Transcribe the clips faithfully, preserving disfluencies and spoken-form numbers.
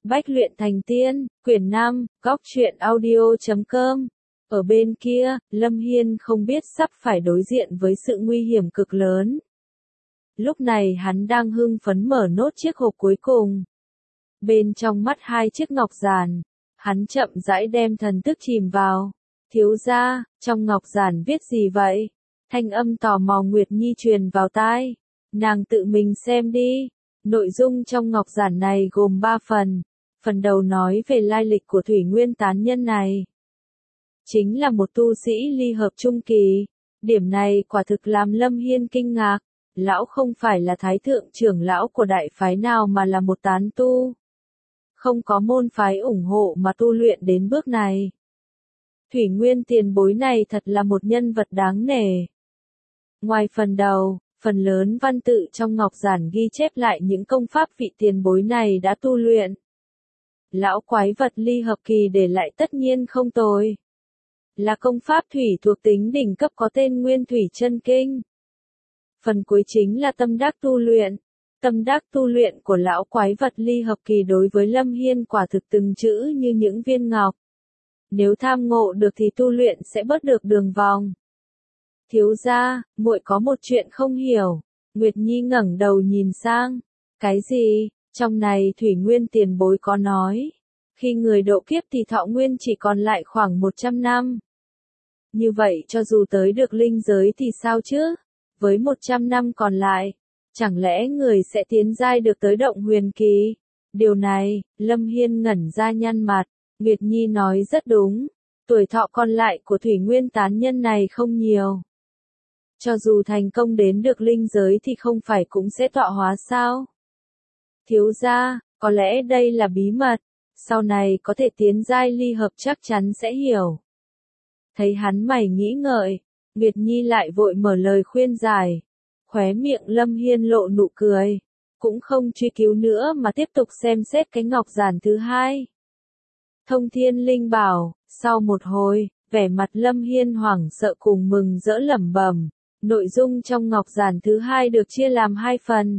Bách luyện thành tiên, quyển năm, góc truyện audio chấm com. Ở bên kia, Lâm Hiên không biết sắp phải đối diện với sự nguy hiểm cực lớn. Lúc này hắn đang hưng phấn mở nốt chiếc hộp cuối cùng. Bên trong mắt hai chiếc ngọc giản, hắn chậm rãi đem thần thức chìm vào. Thiếu gia, trong ngọc giản viết gì vậy? Thanh âm tò mò Nguyệt Nhi truyền vào tai. Nàng tự mình xem đi. Nội dung trong ngọc giản này gồm ba phần. Phần đầu nói về lai lịch của thủy nguyên tán nhân này. Chính là một tu sĩ ly hợp trung kỳ. Điểm này quả thực làm Lâm Hiên kinh ngạc. Lão không phải là thái thượng trưởng lão của đại phái nào mà là một tán tu. Không có môn phái ủng hộ mà tu luyện đến bước này. Thủy nguyên tiền bối này thật là một nhân vật đáng nể. Ngoài phần đầu, phần lớn văn tự trong ngọc giản ghi chép lại những công pháp vị tiền bối này đã tu luyện. Lão quái vật ly hợp kỳ để lại tất nhiên không tồi. Là công pháp thủy thuộc tính đỉnh cấp có tên Nguyên Thủy Chân Kinh. Phần cuối chính là tâm đắc tu luyện. Tâm đắc tu luyện của lão quái vật ly hợp kỳ đối với Lâm Hiên quả thực từng chữ như những viên ngọc. Nếu tham ngộ được thì tu luyện sẽ bớt được đường vòng. Thiếu gia, muội có một chuyện không hiểu. Nguyệt Nhi ngẩng đầu nhìn sang. Cái gì? Trong này Thủy Nguyên tiền bối có nói. Khi người độ kiếp thì thọ nguyên chỉ còn lại khoảng một trăm năm. Như vậy cho dù tới được linh giới thì sao chứ? Với một trăm năm còn lại, chẳng lẽ người sẽ tiến giai được tới động huyền kỳ? Điều này, Lâm Hiên ngẩn ra nhăn mặt. Nguyệt Nhi nói rất đúng. Tuổi thọ còn lại của Thủy Nguyên tán nhân này không nhiều. Cho dù thành công đến được linh giới thì không phải cũng sẽ tọa hóa sao? Thiếu gia, có lẽ đây là bí mật. Sau này có thể tiến giai ly hợp chắc chắn sẽ hiểu. Thấy hắn mày nghĩ ngợi, Nguyệt Nhi lại vội mở lời khuyên giải. Khóe miệng Lâm Hiên lộ nụ cười. Cũng không truy cứu nữa mà tiếp tục xem xét cái ngọc giản thứ hai. Thông Thiên Linh Bảo. Sau một hồi, vẻ mặt Lâm Hiên hoảng sợ cùng mừng rỡ lẩm bẩm. Nội dung trong ngọc giản thứ hai được chia làm hai phần.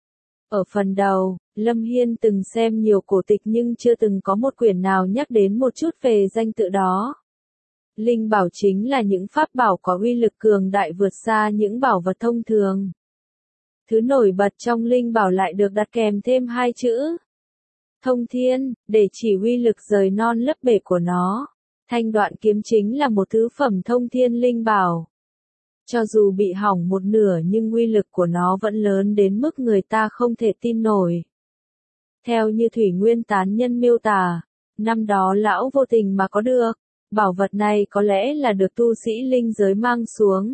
Ở phần đầu, Lâm Hiên từng xem nhiều cổ tịch nhưng chưa từng có một quyển nào nhắc đến một chút về danh tự đó. Linh bảo chính là những pháp bảo có uy lực cường đại vượt xa những bảo vật thông thường. Thứ nổi bật trong linh bảo lại được đặt kèm thêm hai chữ Thông Thiên, để chỉ uy lực rời non lấp bể của nó. Thanh đoạn kiếm chính là một thứ phẩm thông thiên linh bảo. Cho dù bị hỏng một nửa nhưng uy lực của nó vẫn lớn đến mức người ta không thể tin nổi. Theo như Thủy Nguyên tán nhân miêu tả, năm đó lão vô tình mà có được, bảo vật này có lẽ là được tu sĩ linh giới mang xuống.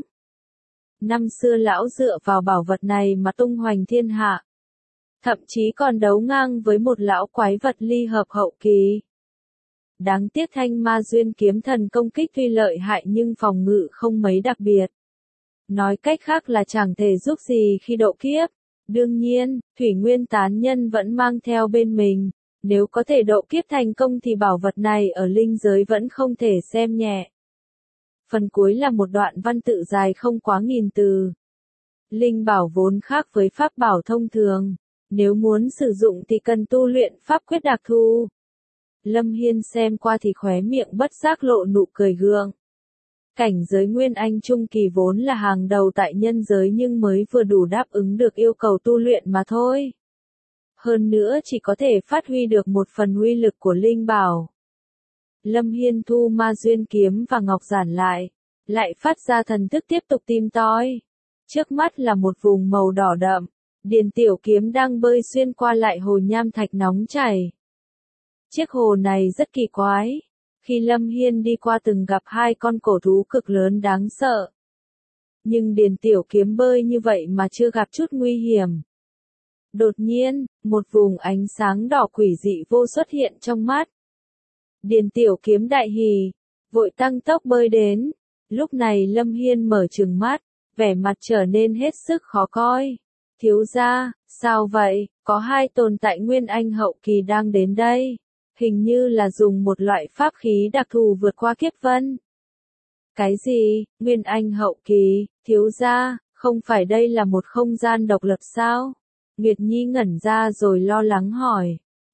Năm xưa lão dựa vào bảo vật này mà tung hoành thiên hạ. Thậm chí còn đấu ngang với một lão quái vật ly hợp hậu kỳ. Đáng tiếc thanh ma duyên kiếm thần công kích tuy lợi hại nhưng phòng ngự không mấy đặc biệt. Nói cách khác là chẳng thể giúp gì khi độ kiếp. Đương nhiên, Thủy Nguyên tán nhân vẫn mang theo bên mình. Nếu có thể độ kiếp thành công thì bảo vật này ở linh giới vẫn không thể xem nhẹ. Phần cuối là một đoạn văn tự dài không quá nghìn từ. Linh bảo vốn khác với pháp bảo thông thường. Nếu muốn sử dụng thì cần tu luyện pháp quyết đặc thù. Lâm Hiên xem qua thì khóe miệng bất giác lộ nụ cười gượng. Cảnh giới Nguyên Anh Trung Kỳ vốn là hàng đầu tại nhân giới nhưng mới vừa đủ đáp ứng được yêu cầu tu luyện mà thôi. Hơn nữa chỉ có thể phát huy được một phần uy lực của linh bảo. Lâm Hiên thu ma duyên kiếm và ngọc giản lại, lại phát ra thần thức tiếp tục tìm tòi. Trước mắt là một vùng màu đỏ đậm, Điền Tiểu Kiếm đang bơi xuyên qua lại hồ nham thạch nóng chảy. Chiếc hồ này rất kỳ quái. Khi Lâm Hiên đi qua từng gặp hai con cổ thú cực lớn đáng sợ. Nhưng Điền Tiểu Kiếm bơi như vậy mà chưa gặp chút nguy hiểm. Đột nhiên, một vùng ánh sáng đỏ quỷ dị vô xuất hiện trong mắt. Điền Tiểu Kiếm đại hỉ, vội tăng tốc bơi đến. Lúc này Lâm Hiên mở trừng mắt, vẻ mặt trở nên hết sức khó coi. Thiếu gia, sao vậy? Có hai tồn tại Nguyên Anh hậu kỳ đang đến đây. Hình như là dùng một loại pháp khí đặc thù vượt qua kiếp vân. Cái gì? Nguyên Anh hậu kỳ? Thiếu gia, không phải đây là một không gian độc lập sao? Nguyệt Nhi ngẩn ra rồi lo lắng hỏi.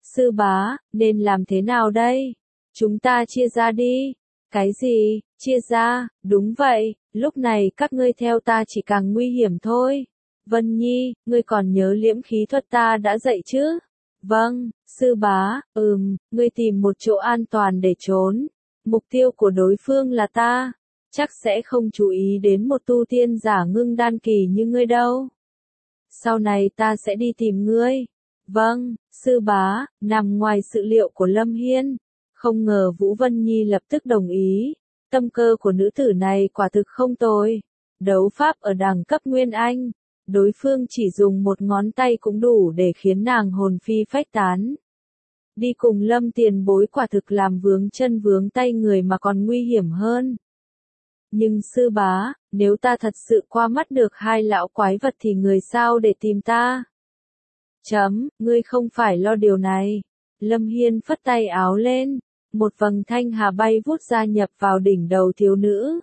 Sư bá, nên làm thế nào đây? Chúng ta chia ra đi. Cái gì, chia ra, đúng vậy, lúc này các ngươi theo ta chỉ càng nguy hiểm thôi. Vân Nhi, ngươi còn nhớ liễm khí thuật ta đã dạy chứ? Vâng, sư bá, ừm, ngươi tìm một chỗ an toàn để trốn. Mục tiêu của đối phương là ta. Chắc sẽ không chú ý đến một tu tiên giả ngưng đan kỳ như ngươi đâu. Sau này ta sẽ đi tìm ngươi. Vâng, sư bá, nằm ngoài sự liệu của Lâm Hiên. Không ngờ Vũ Vân Nhi lập tức đồng ý. Tâm cơ của nữ tử này quả thực không tồi. Đấu pháp ở đẳng cấp Nguyên Anh. Đối phương chỉ dùng một ngón tay cũng đủ để khiến nàng hồn phi phách tán. Đi cùng Lâm tiền bối quả thực làm vướng chân vướng tay người mà còn nguy hiểm hơn. Nhưng sư bá, nếu ta thật sự qua mắt được hai lão quái vật thì người sao để tìm ta? Chấm, ngươi không phải lo điều này. Lâm Hiên phất tay áo lên, một vầng thanh hà bay vút ra nhập vào đỉnh đầu thiếu nữ.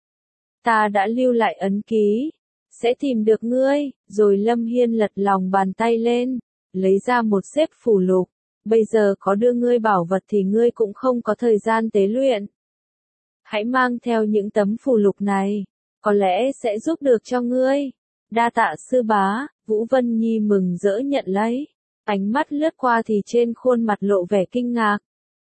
Ta đã lưu lại ấn ký, sẽ tìm được ngươi, rồi Lâm Hiên lật lòng bàn tay lên, lấy ra một xếp phù lục. Bây giờ có đưa ngươi bảo vật thì ngươi cũng không có thời gian tế luyện. Hãy mang theo những tấm phù lục này, có lẽ sẽ giúp được cho ngươi. Đa tạ sư bá, Vũ Vân Nhi mừng rỡ nhận lấy. Ánh mắt lướt qua thì trên khuôn mặt lộ vẻ kinh ngạc.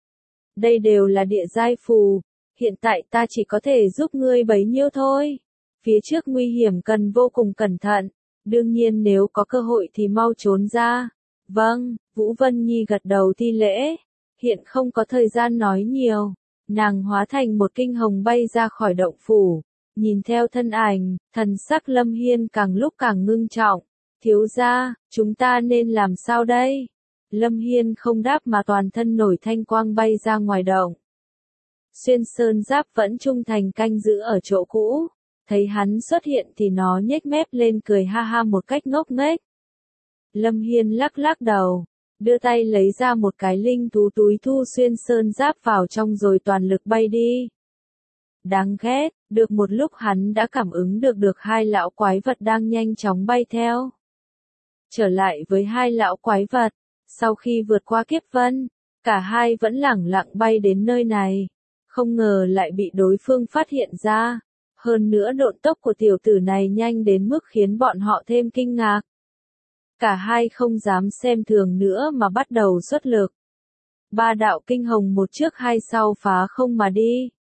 Đây đều là địa giai phù, hiện tại ta chỉ có thể giúp ngươi bấy nhiêu thôi. Phía trước nguy hiểm cần vô cùng cẩn thận, đương nhiên nếu có cơ hội thì mau trốn ra. Vâng, Vũ Vân Nhi gật đầu thi lễ, hiện không có thời gian nói nhiều. Nàng hóa thành một kinh hồng bay ra khỏi động phủ, nhìn theo thân ảnh, thần sắc Lâm Hiên càng lúc càng ngưng trọng. Thiếu gia, chúng ta nên làm sao đây? Lâm Hiên không đáp mà toàn thân nổi thanh quang bay ra ngoài động. Xuyên Sơn Giáp vẫn trung thành canh giữ ở chỗ cũ, thấy hắn xuất hiện thì nó nhếch mép lên cười ha ha một cách ngốc nghếch. Lâm Hiên lắc lắc đầu, đưa tay lấy ra một cái linh thú túi thu Xuyên Sơn Giáp vào trong rồi toàn lực bay đi. Đáng ghét, được một lúc hắn đã cảm ứng được được hai lão quái vật đang nhanh chóng bay theo. Trở lại với hai lão quái vật, sau khi vượt qua kiếp vân, cả hai vẫn lẳng lặng bay đến nơi này. Không ngờ lại bị đối phương phát hiện ra. Hơn nữa độn tốc của tiểu tử này nhanh đến mức khiến bọn họ thêm kinh ngạc. Cả hai không dám xem thường nữa mà bắt đầu xuất lực. Ba đạo kinh hồng một trước hai sau phá không mà đi.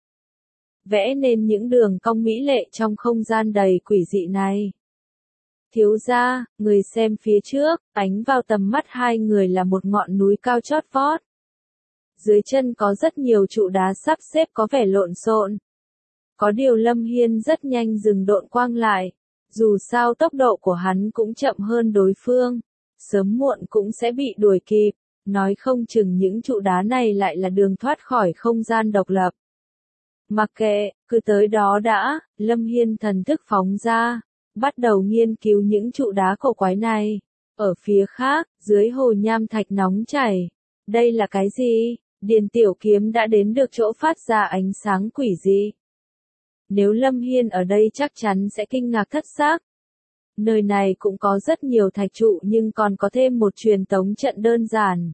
Vẽ nên những đường cong mỹ lệ trong không gian đầy quỷ dị này. Thiếu gia, người xem phía trước, ánh vào tầm mắt hai người là một ngọn núi cao chót vót. Dưới chân có rất nhiều trụ đá sắp xếp có vẻ lộn xộn. Có điều Lâm Hiên rất nhanh dừng độn quang lại. Dù sao tốc độ của hắn cũng chậm hơn đối phương. Sớm muộn cũng sẽ bị đuổi kịp. Nói không chừng những trụ đá này lại là đường thoát khỏi không gian độc lập. Mặc kệ, cứ tới đó đã, Lâm Hiên thần thức phóng ra. Bắt đầu nghiên cứu những trụ đá cổ quái này. Ở phía khác, dưới hồ nham thạch nóng chảy. Đây là cái gì? Điền tiểu kiếm đã đến được chỗ phát ra ánh sáng quỷ dị. Nếu Lâm Hiên ở đây chắc chắn sẽ kinh ngạc thất xác. Nơi này cũng có rất nhiều thạch trụ nhưng còn có thêm một truyền tống trận đơn giản.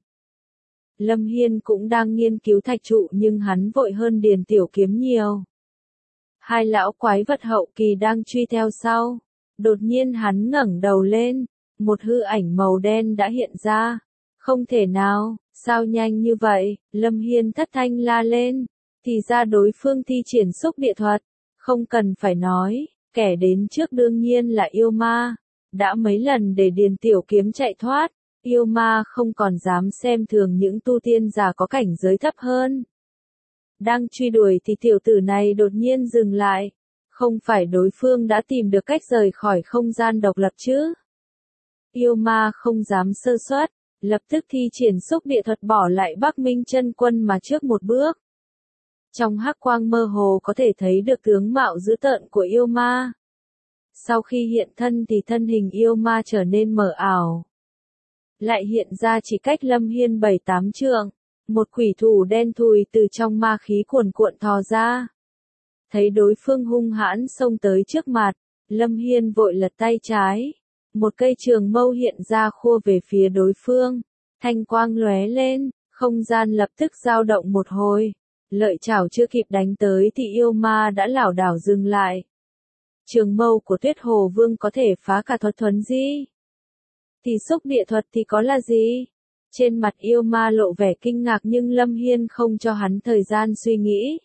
Lâm Hiên cũng đang nghiên cứu thạch trụ nhưng hắn vội hơn Điền tiểu kiếm nhiều. Hai lão quái vật hậu kỳ đang truy theo sau. Đột nhiên hắn ngẩng đầu lên, một hư ảnh màu đen đã hiện ra. Không thể nào, sao nhanh như vậy? Lâm Hiên thất thanh la lên. Thì ra đối phương thi triển xúc địa thuật. Không cần phải nói, kẻ đến trước đương nhiên là yêu ma. Đã mấy lần để Điền tiểu kiếm chạy thoát, yêu ma không còn dám xem thường những tu tiên giả có cảnh giới thấp hơn. Đang truy đuổi thì tiểu tử này đột nhiên dừng lại. Không phải đối phương đã tìm được cách rời khỏi không gian độc lập chứ? Yêu ma không dám sơ suất, lập tức thi triển xúc địa thuật bỏ lại Bắc Minh Chân Quân mà trước một bước. Trong hắc quang mơ hồ có thể thấy được tướng mạo dữ tợn của yêu ma. Sau khi hiện thân thì thân hình yêu ma trở nên mờ ảo. Lại hiện ra chỉ cách Lâm Hiên bảy tám trượng, một quỷ thủ đen thùi từ trong ma khí cuồn cuộn thò ra. Thấy đối phương hung hãn xông tới trước mặt, Lâm Hiên vội lật tay trái. Một cây trường mâu hiện ra khua về phía đối phương. Thanh quang lóe lên, không gian lập tức dao động một hồi. Lợi chảo chưa kịp đánh tới thì yêu ma đã lảo đảo dừng lại. Trường mâu của Tuyết Hồ Vương có thể phá cả thuật thuấn di. Thì xúc địa thuật thì có là gì? Trên mặt yêu ma lộ vẻ kinh ngạc nhưng Lâm Hiên không cho hắn thời gian suy nghĩ.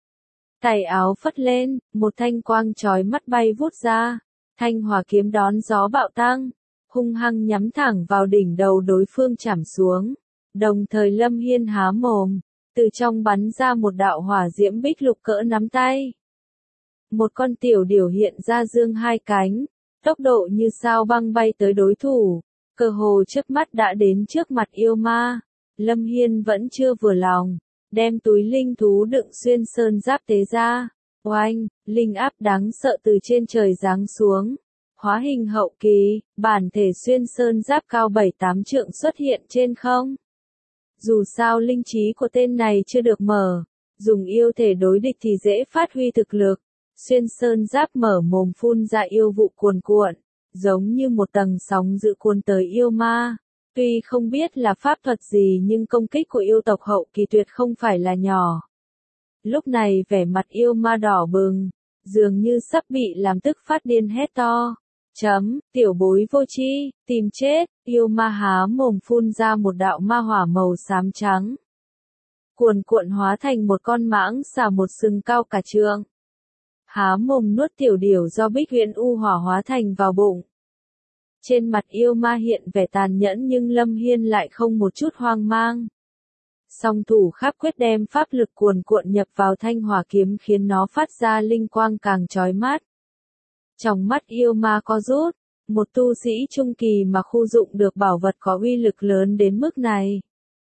Tay áo phất lên, một thanh quang chói mắt bay vút ra. Thanh hỏa kiếm đón gió bạo tăng, hung hăng nhắm thẳng vào đỉnh đầu đối phương chảm xuống. Đồng thời Lâm Hiên há mồm, từ trong bắn ra một đạo hỏa diễm bích lục cỡ nắm tay. Một con tiểu điểu hiện ra dương hai cánh, tốc độ như sao băng bay tới đối thủ, cơ hồ chớp mắt đã đến trước mặt yêu ma. Lâm Hiên vẫn chưa vừa lòng, đem túi linh thú đựng xuyên sơn giáp tế ra. Oanh, linh áp đáng sợ từ trên trời giáng xuống. Hóa hình hậu kỳ, bản thể xuyên sơn giáp cao bảy tám trượng xuất hiện trên không. Dù sao linh trí của tên này chưa được mở, dùng yêu thể đối địch thì dễ phát huy thực lực. Xuyên sơn giáp mở mồm phun ra yêu vụ cuồn cuộn, giống như một tầng sóng dữ cuốn tới yêu ma. Tuy không biết là pháp thuật gì nhưng công kích của yêu tộc hậu kỳ tuyệt không phải là nhỏ. Lúc này vẻ mặt yêu ma đỏ bừng, dường như sắp bị làm tức phát điên hét to. Chấm, tiểu bối vô tri, tìm chết, yêu ma há mồm phun ra một đạo ma hỏa màu xám trắng. Cuồn cuộn hóa thành một con mãng xà một sừng cao cả trượng. Há mồm nuốt tiểu điểu do Bích Huyền U hỏa hóa thành vào bụng. Trên mặt yêu ma hiện vẻ tàn nhẫn nhưng Lâm Hiên lại không một chút hoang mang. Song thủ khắp quyết đem pháp lực cuồn cuộn nhập vào thanh hỏa kiếm khiến nó phát ra linh quang càng chói mắt. Trong mắt yêu ma co rút, một tu sĩ trung kỳ mà khu dụng được bảo vật có uy lực lớn đến mức này.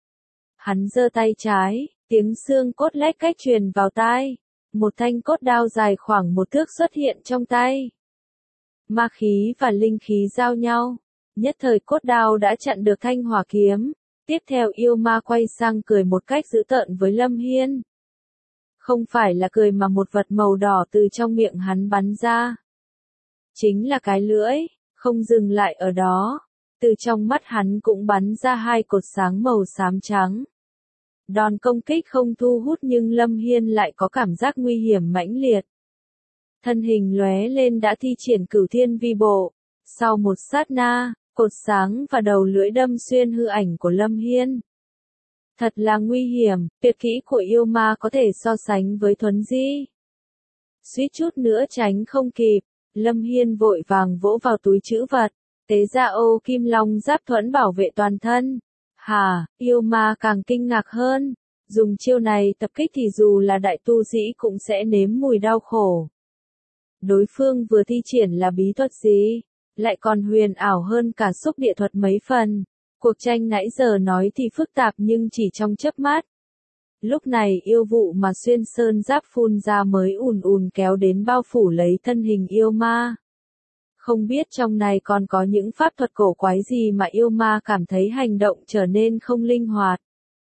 Hắn giơ tay trái, tiếng xương cốt lách cách truyền vào tai. Một thanh cốt đao dài khoảng một thước xuất hiện trong tay. Ma khí và linh khí giao nhau, nhất thời cốt đao đã chặn được thanh hỏa kiếm. Tiếp theo yêu ma quay sang cười một cách dữ tợn với Lâm Hiên. Không phải là cười mà một vật màu đỏ từ trong miệng hắn bắn ra. Chính là cái lưỡi, không dừng lại ở đó. Từ trong mắt hắn cũng bắn ra hai cột sáng màu xám trắng. Đòn công kích không thu hút nhưng Lâm Hiên lại có cảm giác nguy hiểm mãnh liệt. Thân hình lóe lên đã thi triển Cửu Thiên Vi Bộ. Sau một sát na, cột sáng và đầu lưỡi đâm xuyên hư ảnh của Lâm Hiên. Thật là nguy hiểm, tuyệt kỹ của yêu ma có thể so sánh với thuấn di. Suýt chút nữa tránh không kịp, Lâm Hiên vội vàng vỗ vào túi trữ vật, tế ra ô kim long giáp thuẫn bảo vệ toàn thân. Hà, yêu ma càng kinh ngạc hơn, dùng chiêu này tập kích thì dù là đại tu sĩ cũng sẽ nếm mùi đau khổ. Đối phương vừa thi triển là bí thuật gì, lại còn huyền ảo hơn cả xúc địa thuật mấy phần. Cuộc tranh nãy giờ nói thì phức tạp nhưng chỉ trong chớp mắt. Lúc này yêu vụ mà xuyên sơn giáp phun ra mới ùn ùn kéo đến bao phủ lấy thân hình yêu ma. Không biết trong này còn có những pháp thuật cổ quái gì mà yêu ma cảm thấy hành động trở nên không linh hoạt.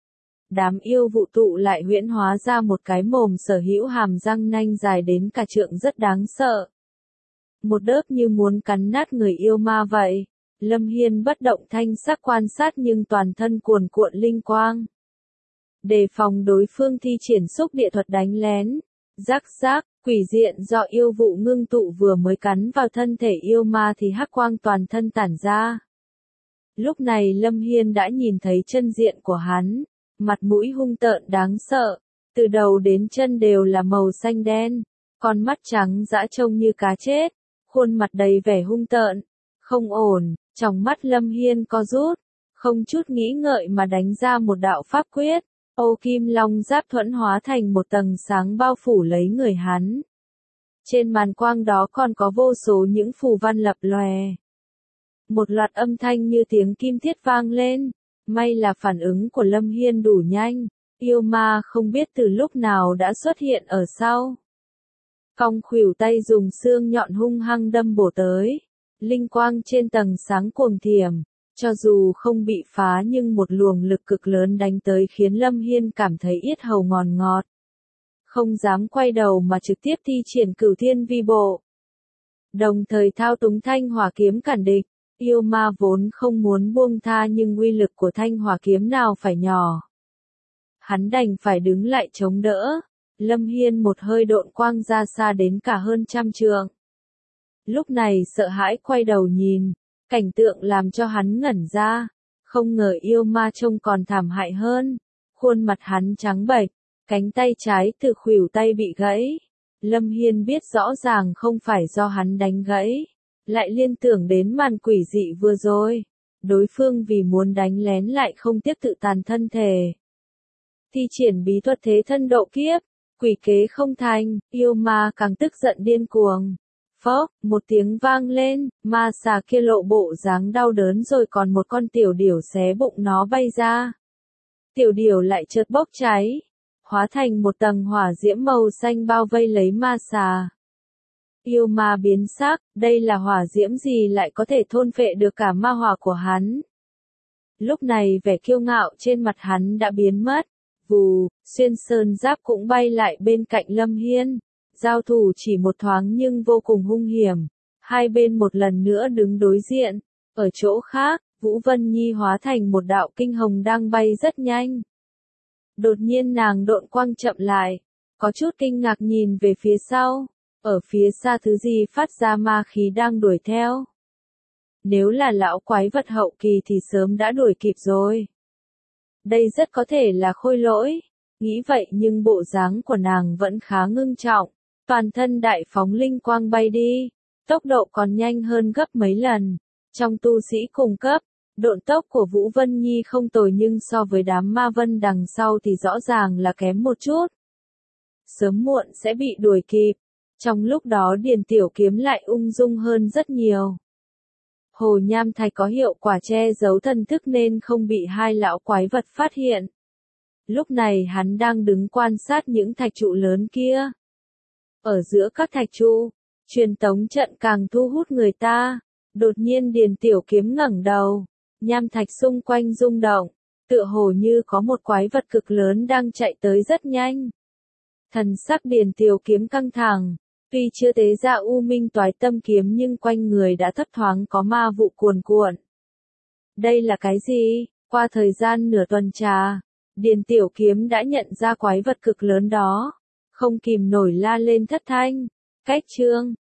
Đám yêu vụ tụ lại huyễn hóa ra một cái mồm sở hữu hàm răng nanh dài đến cả trượng rất đáng sợ. Một đớp như muốn cắn nát người yêu ma vậy. Lâm Hiên bất động thanh sắc quan sát nhưng toàn thân cuồn cuộn linh quang. Đề phòng đối phương thi triển xúc địa thuật đánh lén. Rắc rắc, quỷ diện do yêu vụ ngưng tụ vừa mới cắn vào thân thể yêu ma thì hắc quang toàn thân tản ra. Lúc này Lâm Hiên đã nhìn thấy chân diện của hắn, mặt mũi hung tợn đáng sợ, từ đầu đến chân đều là màu xanh đen, con mắt trắng dã trông như cá chết, khuôn mặt đầy vẻ hung tợn. Không ổn, trong mắt Lâm Hiên co rút, không chút nghĩ ngợi mà đánh ra một đạo pháp quyết. Ô kim long giáp thuẫn hóa thành một tầng sáng bao phủ lấy người hắn. Trên màn quang đó còn có vô số những phù văn lập lòe. Một loạt âm thanh như tiếng kim thiết vang lên. May là phản ứng của Lâm Hiên đủ nhanh. Yêu ma không biết từ lúc nào đã xuất hiện ở sau. Cong khuỷu tay dùng xương nhọn hung hăng đâm bổ tới. Linh quang trên tầng sáng cuồng thiểm. Cho dù không bị phá nhưng một luồng lực cực lớn đánh tới khiến Lâm Hiên cảm thấy yết hầu ngọt ngọt. Không dám quay đầu mà trực tiếp thi triển Cửu Thiên Vi Bộ. Đồng thời thao túng thanh hỏa kiếm cản địch. Yêu ma vốn không muốn buông tha nhưng uy lực của thanh hỏa kiếm nào phải nhỏ. Hắn đành phải đứng lại chống đỡ. Lâm Hiên một hơi độn quang ra xa đến cả hơn trăm trượng. Lúc này sợ hãi quay đầu nhìn, cảnh tượng làm cho hắn ngẩn ra. Không ngờ yêu ma trông còn thảm hại hơn. Khuôn mặt hắn trắng bệch, cánh tay trái từ khuỷu tay bị gãy. Lâm Hiên biết rõ ràng không phải do hắn đánh gãy. Lại liên tưởng đến màn quỷ dị vừa rồi. Đối phương vì muốn đánh lén lại không tiếc tự tàn thân thể. Thi triển bí thuật thế thân độ kiếp, quỷ kế không thành, yêu ma càng tức giận điên cuồng. Phốc, một tiếng vang lên, ma xà kia lộ bộ dáng đau đớn rồi còn một con tiểu điểu xé bụng nó bay ra. Tiểu điểu lại chợt bốc cháy, hóa thành một tầng hỏa diễm màu xanh bao vây lấy ma xà. Yêu ma biến sắc, đây là hỏa diễm gì lại có thể thôn phệ được cả ma hỏa của hắn. Lúc này vẻ kiêu ngạo trên mặt hắn đã biến mất. Vù, xuyên sơn giáp cũng bay lại bên cạnh Lâm Hiên. Giao thủ chỉ một thoáng nhưng vô cùng hung hiểm. Hai bên một lần nữa đứng đối diện. Ở chỗ khác, Vũ Vân Nhi hóa thành một đạo kinh hồng đang bay rất nhanh. Đột nhiên nàng độn quang chậm lại. Có chút kinh ngạc nhìn về phía sau. Ở phía xa thứ gì phát ra ma khí đang đuổi theo. Nếu là lão quái vật hậu kỳ thì sớm đã đuổi kịp rồi. Đây rất có thể là khôi lỗi. Nghĩ vậy nhưng bộ dáng của nàng vẫn khá ngưng trọng. Toàn thân đại phóng linh quang bay đi. Tốc độ còn nhanh hơn gấp mấy lần. Trong tu sĩ cùng cấp, độn tốc của Vũ Vân Nhi không tồi nhưng so với đám ma vân đằng sau thì rõ ràng là kém một chút. Sớm muộn sẽ bị đuổi kịp. Trong lúc đó Điền Tiểu Kiếm lại ung dung hơn rất nhiều. Hồ Nham Thạch có hiệu quả che giấu thần thức nên không bị hai lão quái vật phát hiện. Lúc này hắn đang đứng quan sát những thạch trụ lớn kia. Ở giữa các thạch trụ, truyền tống trận càng thu hút người ta. Đột nhiên Điền Tiểu Kiếm ngẩng đầu, nham thạch xung quanh rung động, tựa hồ như có một quái vật cực lớn đang chạy tới rất nhanh. Thần sắc Điền Tiểu Kiếm căng thẳng. Tuy chưa tế ra U Minh Toái Tâm kiếm nhưng quanh người đã thấp thoáng có ma vụ cuồn cuộn. Đây là cái gì? Qua thời gian nửa tuần trà, Điền Tiểu Kiếm đã nhận ra quái vật cực lớn đó. Không kìm nổi la lên thất thanh. Cách chương.